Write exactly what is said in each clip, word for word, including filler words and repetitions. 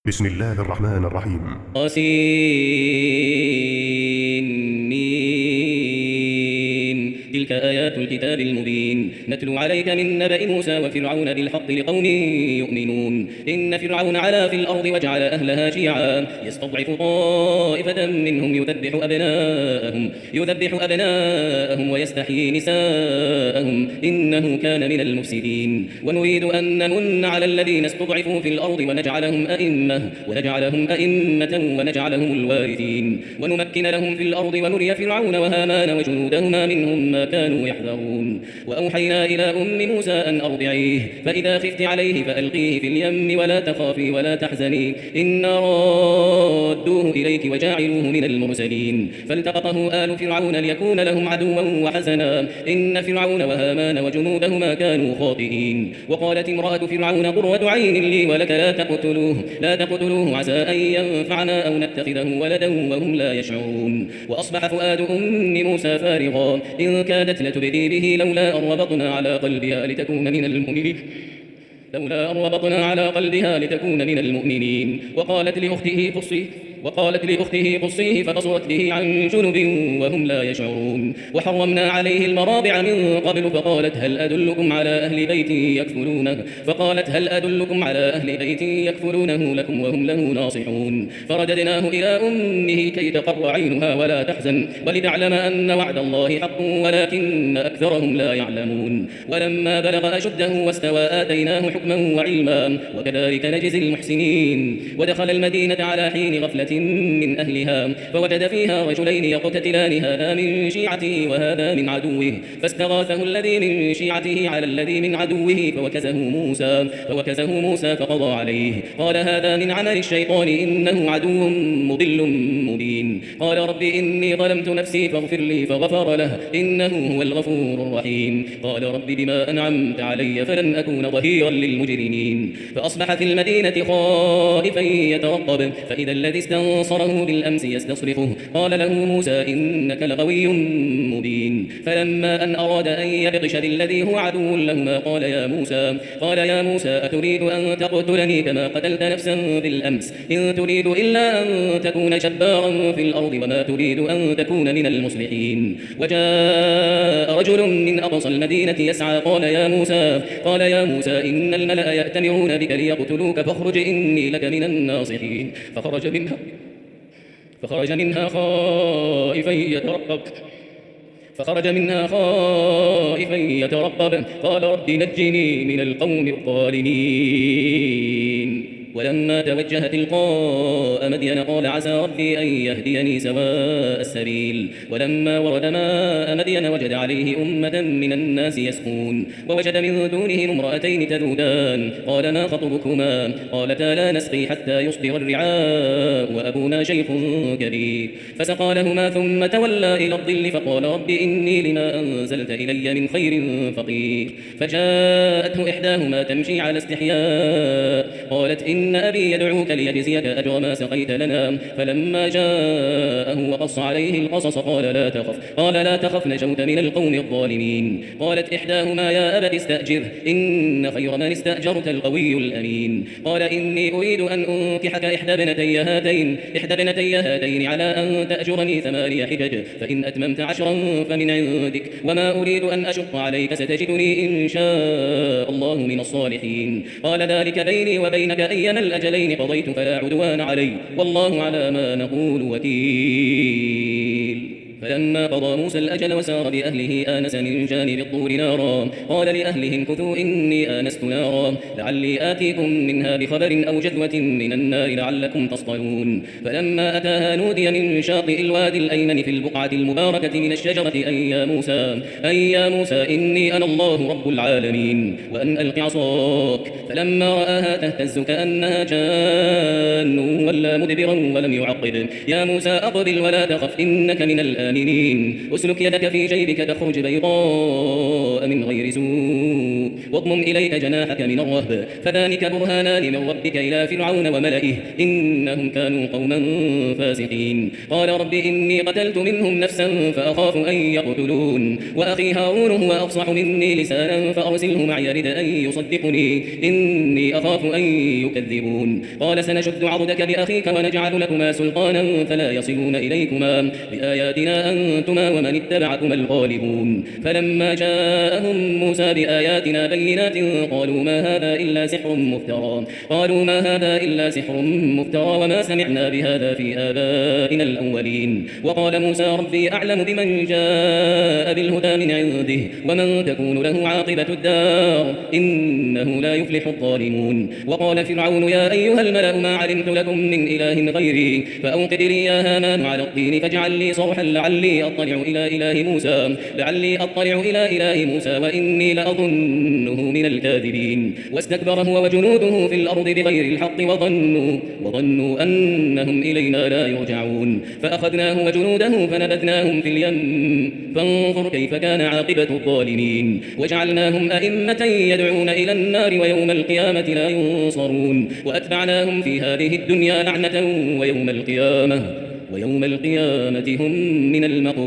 بسم الله الرحمن الرحيم. طسيم. تلك آيات الكتاب المبين نتلو عليك من نبأ موسى وفرعون بالحق لقوم يؤمنون. إن فرعون علا في الأرض وجعل أهلها شيعا يستضعف طائفة منهم يذبح أبناءهم يذبح أبناءهم ويستحيي نساءهم إنه كان من المفسدين. ونريد أن نمن على الذين استضعفوا في الأرض ونجعلهم أئمة ونجعلهم أئمة ونجعلهم الوارثين ونمكن لهم في الأرض ونري فرعون وهامان وجنودهما منهم ما كانوا يحذرون. وأوحينا إلى أم موسى أن أرضعيه فإذا خفت عليه فألقيه في اليم ولا تخافي ولا تحزني إنا رادوه إليك وجاعلوه من المرسلين. فالتقطه آل فرعون ليكون لهم عدوا وحزنا إن فرعون وهامان وجنودهما كانوا خاطئين. وقالت امرأة فرعون قرة عين لي ولك لا تقتلوه لا تقتلوه عسى أن ينفعنا أو نتخذه ولدا وهم لا يشعرون. وأصبح فؤاد أم موسى فارغا إن كادت لتبدي به لولا أن ربطنا على قلبها لتكون من المؤمنين لولا أن ربطنا على قلبها لتكون من المؤمنين. وقالت لأخته قصيه وقالت لأخته قصيه فبصرت به عن جنب وهم لا يشعرون. وحرمنا عليه المراضع من قبل فقالت هل أدلكم على أهل بيت يكفلونه فقالت هل أدلكم على أهل بيت يكفلونه لكم وهم له ناصحون. فرددناه إلى أمه كي تقر عينها ولا تحزن ولتعلم أن وعد الله حق ولكن أكثرهم لا يعلمون. ولما بلغ أشده واستوى آتيناه حكما وعلما وكذلك نجزي المحسنين. ودخل المدينة على حين غفلة من أهلها فوجد فيها رجلين يقتتلان هذا من شيعته وهذا من عدوه فاستغاثه الذي من شيعته على الذي من عدوه فوكزه موسى فوكزه موسى فقضى عليه قال هذا من عمل الشيطان إنه عدو مضل مبين. قال رب إني ظلمت نفسي فاغفر لي فغفر له إنه هو الغفور الرحيم. قال رب بما أنعمت علي فلن أكون ظهيرا للمجرمين. فأصبح في المدينة خائفا يترقب فإذا الذي استنصره بالأمس يستصرخه قال له موسى إنك لغوي مبين. فلما أن أراد أن يبطش بالذي هو عدو لهما قال يا موسى قال يا موسى أتريد أن تقتلني كما قتلت نفسا بالأمس إن تريد إلا أن تكون جبارا في الأرض وما تريد أن تكون من المصلحين. وجاء رجل من أقصى المدينة يسعى قال يا موسى قال يا موسى إن الملأ يأتمرون بك ليقتلوك فاخرج إني لك من الناصحين. فخرج منها فخرج منها خائفا يترقب فخرج منها خائفا يترقب قال رب نجني من القوم الظالمين. ولما توجه تلقاء مدين قال عسى ربي أن يهديني سواء السبيل. ولما ورد ماء مدين وجد عليه أمة من الناس يسقون ووجد من دونهم امرأتين تذودان قال ما خطبكما قالتا لا نسقي حتى يصدر الرعاء وأبونا شيخ كبير. فسقى لهما ثم تولى إلى الظل فقال رب إني لما أنزلت إلي من خير فقير. فجاءته إحداهما تمشي على استحياء قالت إن أبي يدعوك ليجزيك أجر ما سقيت لنا. فلما جاءه وقص عليه القصص قال لا تخف قال لا تخف نجوت من القوم الظالمين. قالت إحداهما يا أبت استأجر إن خير من استأجرت القوي الأمين. قال إني أريد أن أنكحك إحدى ابنتي هاتين إحدى ابنتي هاتين على أن تأجرني ثمانية حجج فإن أتممت عشرا فمن عندك وما أريد أن أشق عليك ستجدني إن شاء الله من الصالحين. قال ذلك بيني وبينك أيما الأجلين قضيت فلا عدوان علي والله على ما نقول وكيل. فلما قضى موسى الأجل وسار بأهله آنس من جانب الطور نارا قال لأهلهم كثوا إني آنست نارا لعلي آتيكم منها بخبر أو جذوة من النار لعلكم تصطلون. فلما أتاها نودي من شاطئ الوادي الأيمن في البقعة المباركة من الشجرة أي يا موسى أي يا موسى إني أنا الله رب العالمين وأن ألق عصاك. فلما رآها تهتز كأنها جان ولا مدبرا ولم يعقب يا موسى أقبل ولا تخف إنك من الآمنين آمنين أسلك يدك في جيبك تخرج بيضاء من غير سوء واضمم إليك جناحك من الرهب فذلك برهانان من ربك إلى فرعون وملئه إنهم كانوا قوما فاسقين قال رب إني قتلت منهم نفسا فأخاف أن يقتلون وأخي هارون هو أفصح مني لسانا فأرسله معي رد أن يصدقني إني أخاف أن يكذبون قال سنشد عضدك بأخيك ونجعل لكما سلطانا فلا يصلون إليكما بآياتنا أنتما ومن اتبعكما الغالبون فلما جاءهم موسى بآياتنا بينات قالوا ما هذا إلا سحر مفترى قالوا ما هذا إلا سحر مفترى وما سمعنا بهذا في آبائنا الأولين وقال موسى ربي أعلم بمن جاء بالهدى من عنده ومن تكون له عاقبة الدار إنه لا يفلح الظالمون وقال فرعون يا أيها الملأ ما علمت لكم من إله غيري فأوقد لي يا هامان على الطين فاجعل لي صرحا لعلي أطلع إلى إله موسى لعلي أطلع إلى إله موسى وإني لأظنه من الكاذبين واستكبر هو وجنوده في الأرض بغير الحق وظنوا وظنوا أنهم إلينا لا يرجعون فأخذناه وجنوده فنبذناهم في اليم فانظر كيف كان عاقبة الظالمين وجعلناهم أئمة يدعون إلى النار ويوم القيامة لا ينصرون وأتبعناهم في هذه الدنيا لعنة ويوم القيامة ويوم القيامة هم من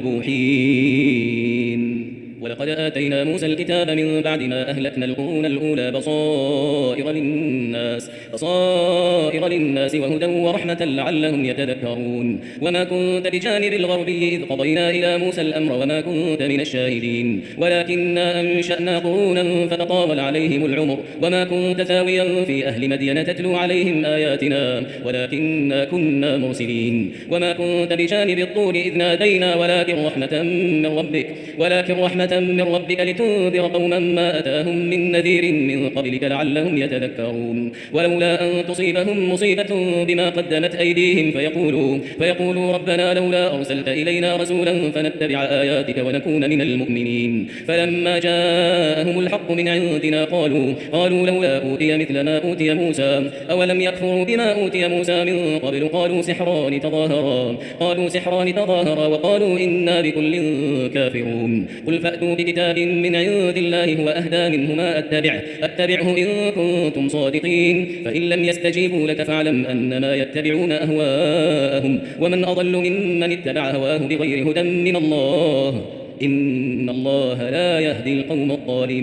المقبوحين ولقد آتينا موسى الكتاب من بعد ما أهلكنا القرون الأولى بصائر للناس بصائر للناس وهدى ورحمة لعلهم يتذكرون وما كنت بجانب الغربي إذ قضينا إلى موسى الأمر وما كنت من الشاهدين ولكننا أنشأنا قرونا فتطاول عليهم العمر وما كنت ثاويا في أهل مدين تتلو عليهم آياتنا ولكننا كنا مرسلين وما كنت بجانب الطور إذ نادينا ولكن رحمة من ربك ولكن رحمة من ربك لتنذر قوما ما أتاهم من نذير من قبلك لعلهم يتذكرون ولولا أن تصيبهم مصيبة بما قدمت أيديهم فيقولوا, فيقولوا ربنا لولا أرسلت إلينا رسولا فنتبع آياتك ونكون من المؤمنين فلما جاءهم الحق من عندنا قالوا, قالوا لولا أوتي مثل ما أوتي موسى أولم يكفروا بما أوتي موسى من قبل قالوا سحران تظاهرا قالوا سحران تظاهرا وقالوا إنا بكل كافرون قل فأتوا بكتاب من عند الله هو أهدى منهما أتبعه أتبعه إن كنتم صادقين فإن لم يستجيبوا لك فاعلم أنما يتبعون أهواءهم ومن أضل ممن اتبع هواه بغير هدى من الله إن الله لا يهدي القوم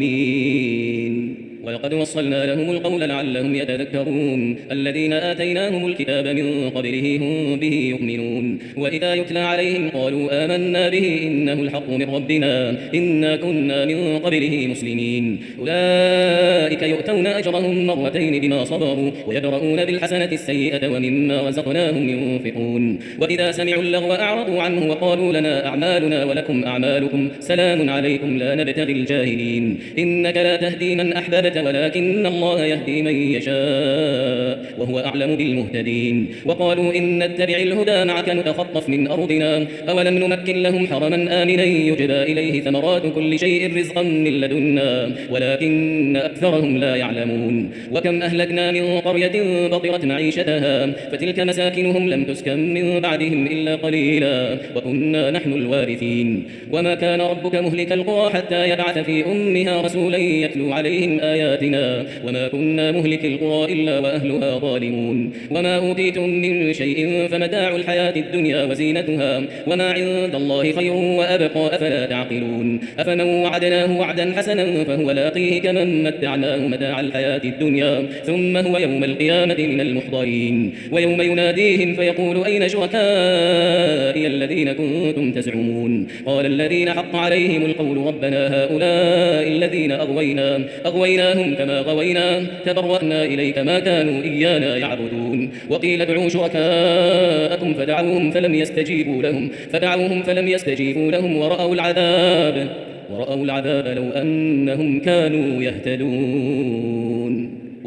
الظالمين ولقد وصلنا لهم القول لعلهم يتذكرون الذين آتيناهم الكتاب من قبله هم به يؤمنون وإذا يتلى عليهم قالوا آمنا به إنه الحق من ربنا إنا كنا من قبله مسلمين أولئك يؤتون أجرهم مرتين بما صبروا ويدرؤون بالحسنة السيئة ومما رزقناهم ينفقون وإذا سمعوا اللغو أعرضوا عنه وقالوا لنا أعمالنا ولكم أعمالكم سلام عليكم لا نبتغي الجاهلين إنك لا تهدي من أحببت ولكن الله يهدي من يشاء وهو أعلم بالمهتدين وقالوا إن نتبع الهدى معك نتخطف من أرضنا أولم نمكن لهم حرما آمنا يجبى إليه ثمرات كل شيء رزقا من لدنا ولكن أكثرهم لا يعلمون وكم أهلكنا من قرية بطرت معيشتها فتلك مساكنهم لم تسكن من بعدهم إلا قليلا وكنا نحن الوارثين وما كان ربك مهلك القرى حتى يبعث في أمها رسولا يتلو عليهم آياتنا وما كنا مهلك القرى إلا وأهلها ظالمون وما أوتيتم من شيء فمتاع الحياة الدنيا وزينتها وما عند الله خير وأبقى أفلا تعقلون أفمن وعدناه وعدا حسنا فهو لاقيه كمن متعناه متاع الحياة الدنيا ثم هو يوم القيامة من المحضرين ويوم يناديهم فيقول أين شركائي الذين كنتم تزعمون قال الذين حق عليهم القول ربنا هؤلاء الذين أغوينا أغويناهم كما غوينا تبرأنا إليك ما كانوا إيانا يعبدون وقيل ادعوا شركاءكم فدعوهم فلم يستجيبوا لهم فدعوهم فلم يستجيبوا لهم ورأوا العذاب ورأوا العذاب لو أنهم كانوا يهتدون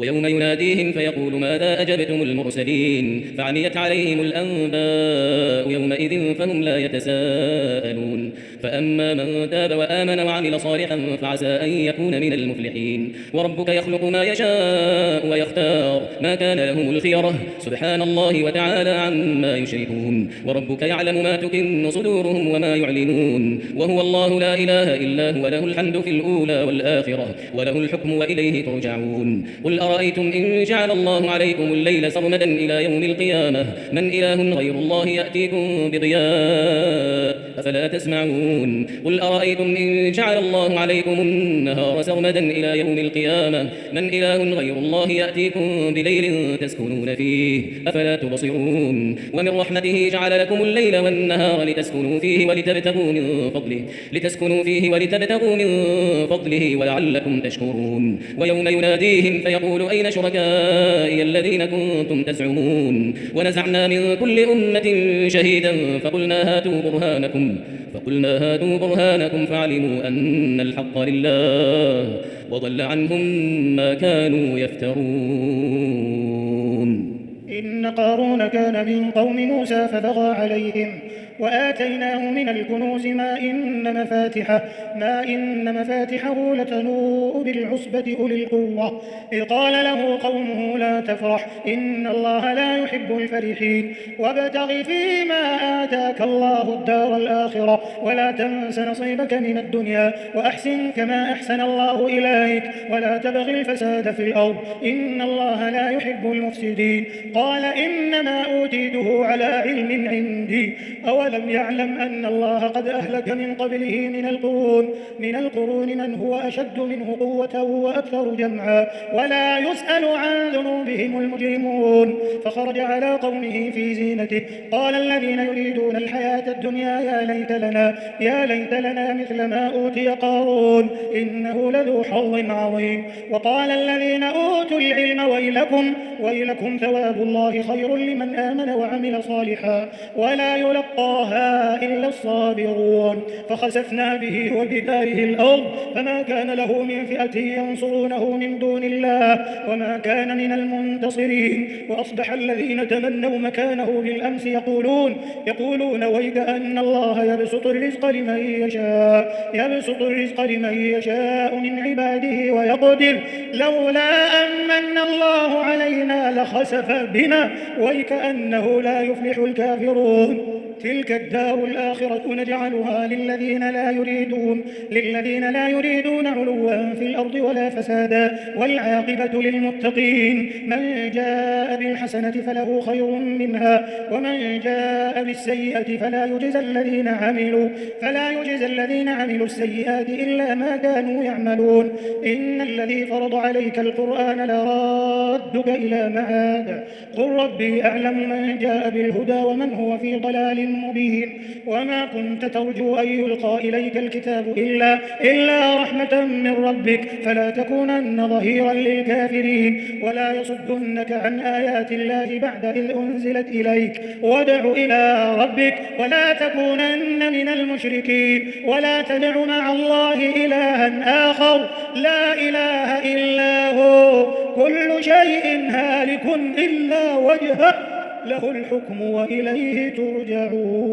ويوم يناديهم فيقول ماذا أجبتم المرسلين فعميت عليهم الأنباء يومئذ فهم لا يتساءلون فأما من تاب وآمن وعمل صالحا فعسى أن يكون من المفلحين وربك يخلق ما يشاء ويختار ما كان لهم الخيرة سبحان الله وتعالى عما يشركون وربك يعلم ما تكن صدورهم وما يعلنون وهو الله لا إله إلا هو له الحمد في الأولى والآخرة وله الحكم وإليه ترجعون قل أرأيتم إن جعل الله عليكم الليل سرمدا إلى يوم القيامة من إله غير الله يأتيكم بضياء أفلا تسمعون قل أرأيتم إن جعل الله عليكم النهار سرمدا إلى يوم القيامة من إله غير الله يأتيكم بليل تسكنون فيه أفلا تبصرون ومن رحمته جعل لكم الليل والنهار لتسكنوا فيه ولتبتغوا من فضله لتسكنوا فيه ولتبتغوا من فضله ولعلكم تشكرون ويوم يناديهم فيقول أين شركائي الذين كنتم تزعمون ونزعنا من كل أمة شهيدا فقلنا هاتوا برهانكم فقلنا هاتوا برهانكم فعلموا أن الحق لله وضل عنهم ما كانوا يفترون. إن قارون كان من قوم موسى فبغى عليهم وآتيناه من الكنوز ما إن مفاتحه ما إن مفاتحه لتنوء بالعصبة أولي القوة إذ قال له قومه لا تفرح إن الله لا يحب الفرحين وابتغ فيما آتاك الله الدار الآخرة ولا تنس نصيبك من الدنيا وأحسن كما أحسن الله إليك ولا تبغ الفساد في الأرض إن الله لا يحب المفسدين قال إنما أوتيته على علم عندي أولم يعلم أن الله قد أهلك من قبله من القرون من القرون من هو أشد منه قوة وأكثر جمعا ولا يسأل عن ذنوبهم المجرمون فخرج على قومه في زينته قال الذين يريدون الحياة الدنيا يا ليت لنا يا ليت لنا مثل ما أوتي قارون إنه لذو حظ عظيم وقال الذين أوتوا العلم ويلكم ويلكم ثواب الله خير لمن آمن وعمل صالحا ولا يلقاها إلا الصابرون فخسفنا به وبداره الأرض فما كان له من فئة ينصرونه من دون الله وما كان من المنتصرين وأصبح الذين تمنوا مكانه بالأمس يقولون يقولون ويك أن الله يبسط الرزق لمن يشاء يبسط الرزق لمن يشاء من عباده ويقدر لولا أمن الله علينا لخسف بنا ويكأنه لا يفلح الكافرون تلك الدار الآخرة نجعلها للذين لا يريدون للذين لا يريدون علوا في الأرض ولا فسادا والعاقبة للمتقين من جاء بالحسنة فله خير منها ومن جاء بالسيئة فلا يجزى الذين عملوا فلا يجزى الذين عملوا السيئات إلا ما كانوا يعملون إن الذي فرض عليك القرآن لرادك إلى معاد قل ربي أعلم من جاء بالهدى ومن هو في ضلال مبين وما كنت ترجو أن يلقى إليك الكتاب إلا, إلا رحمة من ربك فلا تكونن ظهيرا للكافرين ولا يصدنك عن آيات الله بعد إذ أنزلت إليك وادع إلى ربك ولا تكونن من المشركين ولا تدع مع الله إلها آخر لا إله إلا هو كل شيء هالك إلا وجهه له الحكم وإليه ترجعون.